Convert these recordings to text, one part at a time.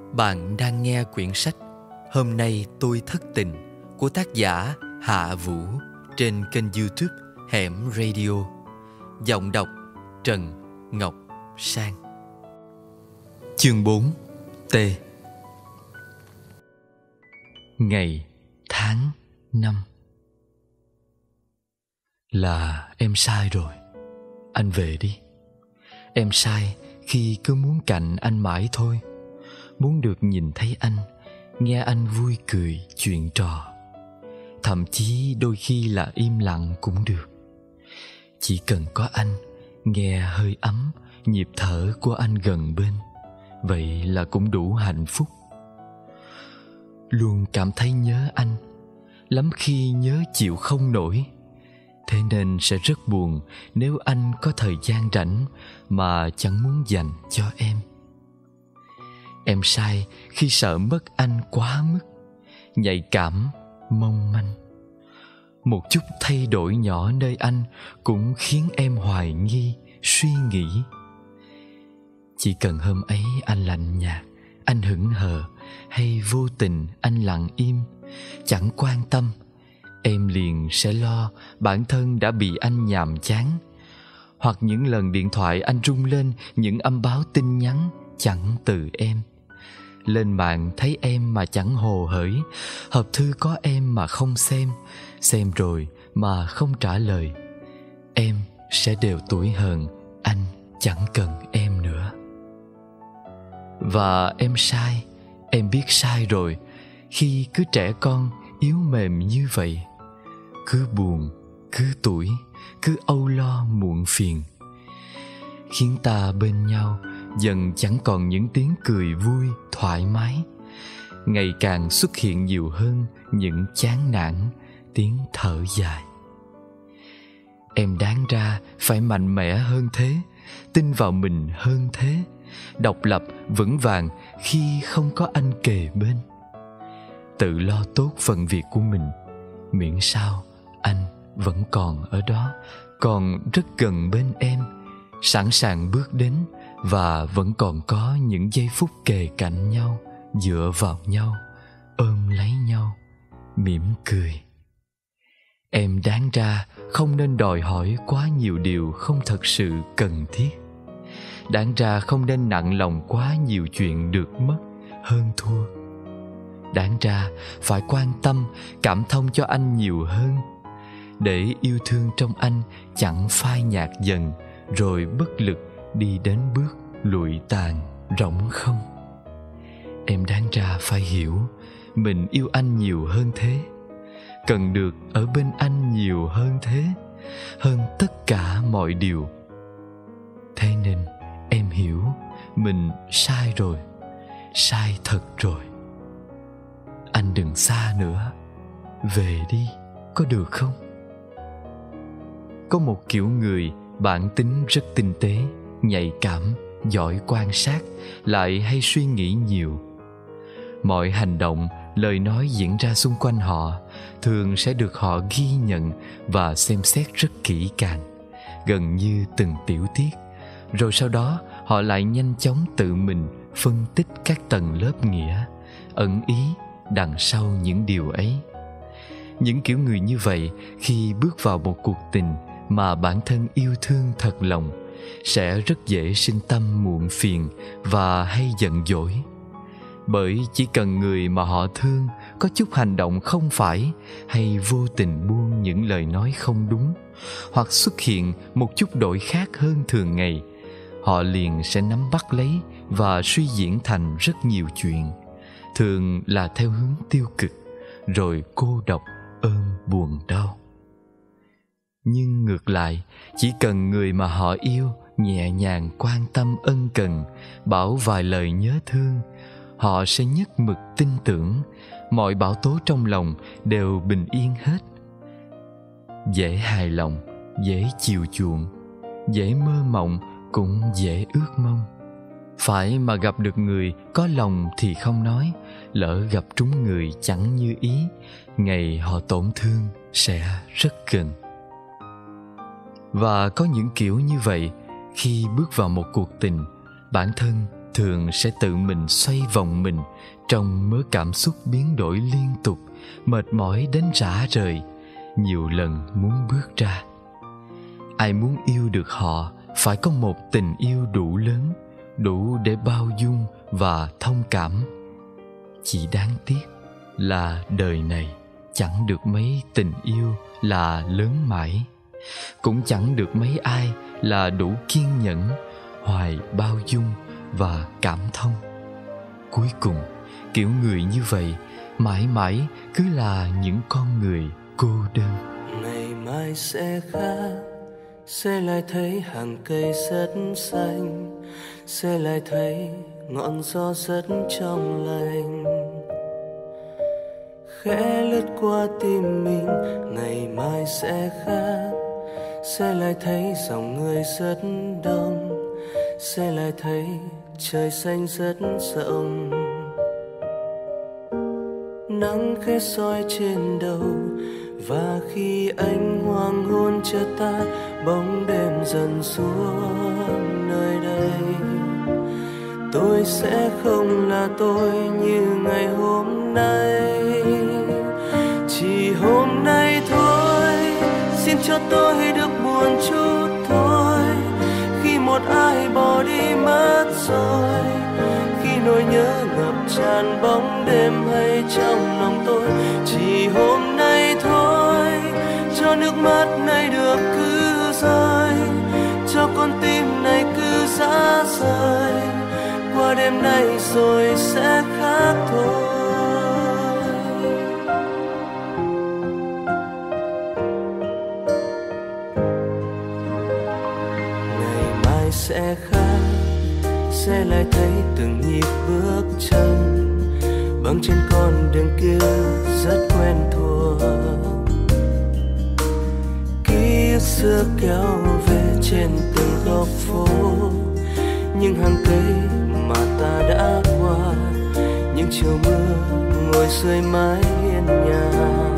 Bạn đang nghe quyển sách Hôm nay tôi thất tình của tác giả Hạ Vũ trên kênh YouTube Hẻm Radio. Giọng đọc Trần Ngọc Sang. Chương 4. T. Ngày tháng năm. Là em sai rồi. Anh về đi. Em sai khi cứ muốn cạnh anh mãi thôi. Muốn được nhìn thấy anh, nghe anh vui cười chuyện trò. Thậm chí đôi khi là im lặng cũng được. Chỉ cần có anh, nghe hơi ấm, nhịp thở của anh gần bên, vậy là cũng đủ hạnh phúc. Luôn cảm thấy nhớ anh, lắm khi nhớ chịu không nổi. Thế nên sẽ rất buồn nếu anh có thời gian rảnh mà chẳng muốn dành cho em. Em sai khi sợ mất anh quá mức, nhạy cảm, mong manh. Một chút thay đổi nhỏ nơi anh cũng khiến em hoài nghi, suy nghĩ. Chỉ cần hôm ấy anh lạnh nhạt, anh hững hờ, hay vô tình anh lặng im, chẳng quan tâm, em liền sẽ lo bản thân đã bị anh nhàm chán. Hoặc những lần điện thoại anh rung lên những âm báo tin nhắn chẳng từ em. Lên mạng thấy em mà chẳng hồ hởi, hộp thư có em mà không xem rồi mà không trả lời. Em sẽ đều tủi hờn, anh chẳng cần em nữa. Và em sai, em biết sai rồi, khi cứ trẻ con yếu mềm như vậy. Cứ buồn, cứ tủi, cứ âu lo muộn phiền, khiến ta bên nhau dần chẳng còn những tiếng cười vui, thoải mái. Ngày càng xuất hiện nhiều hơn những chán nản, tiếng thở dài. Em đáng ra phải mạnh mẽ hơn thế, tin vào mình hơn thế, độc lập, vững vàng khi không có anh kề bên. Tự lo tốt phần việc của mình, miễn sao anh vẫn còn ở đó, còn rất gần bên em, sẵn sàng bước đến, và vẫn còn có những giây phút kề cạnh nhau, dựa vào nhau, ôm lấy nhau, mỉm cười. Em đáng ra không nên đòi hỏi quá nhiều điều không thật sự cần thiết. Đáng ra không nên nặng lòng quá nhiều chuyện được mất, hơn thua. Đáng ra phải quan tâm, cảm thông cho anh nhiều hơn, để yêu thương trong anh chẳng phai nhạt dần, rồi bất lực đi đến bước lụi tàn, rỗng không. Em đáng ra phải hiểu mình yêu anh nhiều hơn thế, cần được ở bên anh nhiều hơn thế, hơn tất cả mọi điều. Thế nên em hiểu mình sai rồi, sai thật rồi. Anh đừng xa nữa, về đi, có được không? Có một kiểu người bản tính rất tinh tế, nhạy cảm, giỏi quan sát, lại hay suy nghĩ nhiều. Mọi hành động, lời nói diễn ra xung quanh họ thường sẽ được họ ghi nhận và xem xét rất kỹ càng, gần như từng tiểu tiết. Rồi sau đó họ lại nhanh chóng tự mình phân tích các tầng lớp nghĩa, ẩn ý đằng sau những điều ấy. Những kiểu người như vậy khi bước vào một cuộc tình mà bản thân yêu thương thật lòng, sẽ rất dễ sinh tâm muộn phiền và hay giận dỗi. Bởi chỉ cần người mà họ thương có chút hành động không phải, hay vô tình buông những lời nói không đúng, hoặc xuất hiện một chút đổi khác hơn thường ngày, họ liền sẽ nắm bắt lấy và suy diễn thành rất nhiều chuyện, thường là theo hướng tiêu cực, rồi cô độc, ôm buồn đau. Nhưng ngược lại, chỉ cần người mà họ yêu nhẹ nhàng quan tâm ân cần, bảo vài lời nhớ thương, họ sẽ nhất mực tin tưởng mọi bão tố trong lòng đều bình yên hết. Dễ hài lòng, dễ chiều chuộng, dễ mơ mộng, cũng dễ ước mong. Phải mà gặp được người có lòng thì không nói, lỡ gặp trúng người chẳng như ý, ngày họ tổn thương sẽ rất gần. Và có những kiểu như vậy, khi bước vào một cuộc tình, bản thân thường sẽ tự mình xoay vòng mình trong mớ cảm xúc biến đổi liên tục, mệt mỏi đến rã rời, nhiều lần muốn bước ra. Ai muốn yêu được họ phải có một tình yêu đủ lớn, đủ để bao dung và thông cảm. Chỉ đáng tiếc là đời này chẳng được mấy tình yêu là lớn mãi, cũng chẳng được mấy ai là đủ kiên nhẫn, hoài bao dung và cảm thông. Cuối cùng, kiểu người như vậy mãi mãi cứ là những con người cô đơn. Ngày mai sẽ khác, sẽ lại thấy hàng cây rất xanh, sẽ lại thấy ngọn gió rất trong lành khẽ lướt qua tim mình. Ngày mai sẽ khác, sẽ lại thấy dòng người rất đông, sẽ lại thấy trời xanh rất rộng. Nắng khẽ soi trên đầu, và khi ánh hoàng hôn chợt tắt, bóng đêm dần xuống nơi đây. Tôi sẽ không là tôi như ngày hôm nay, chỉ hôm nay thôi. Xin cho tôi được buồn chút thôi, khi một ai bỏ đi mất rồi, khi nỗi nhớ ngập tràn bóng đêm hay trong lòng tôi. Chỉ hôm nay thôi, cho nước mắt này được cứ rơi, cho con tim này cứ rã rời. Qua đêm nay rồi sẽ khác thôi. Ngày mai sẽ khác, sẽ lại thấy từng nhịp bước chân băng trên con đường kia rất quen thuộc. Ký ức xưa kéo về trên từng góc phố, những hàng cây mà ta đã qua, những chiều mưa ngồi dưới mái hiên nhà.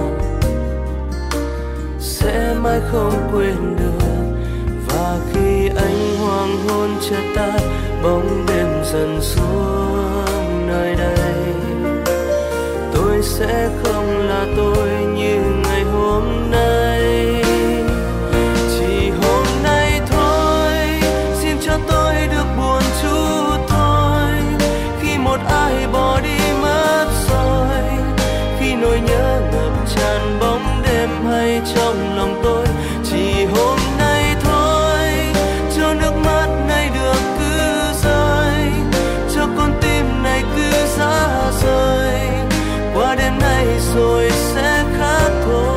Sẽ mãi không quên được, và khi ánh hoàng hôn chợt tắt, bóng đêm dần xuống nơi đây. Tôi sẽ không là tôi như ngày hôm nay, chỉ hôm nay thôi. Xin cho tôi được buồn chút thôi, khi một ai bỏ đi mất rồi, khi nỗi nhớ ngập tràn bóng đêm hay trong lòng tôi. Chỉ hôm nay thôi, cho nước mắt này được cứ rơi, cho con tim này cứ rã rời. Qua đêm nay rồi sẽ khác thôi.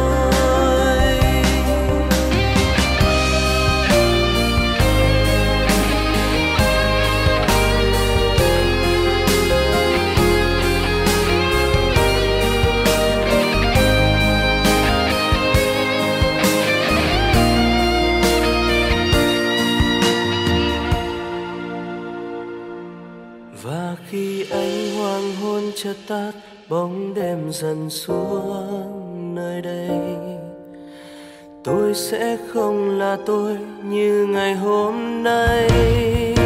Và khi ánh hoàng hôn chợt tắt, bóng đêm dần xuống nơi đây. Tôi sẽ không là tôi như ngày hôm nay,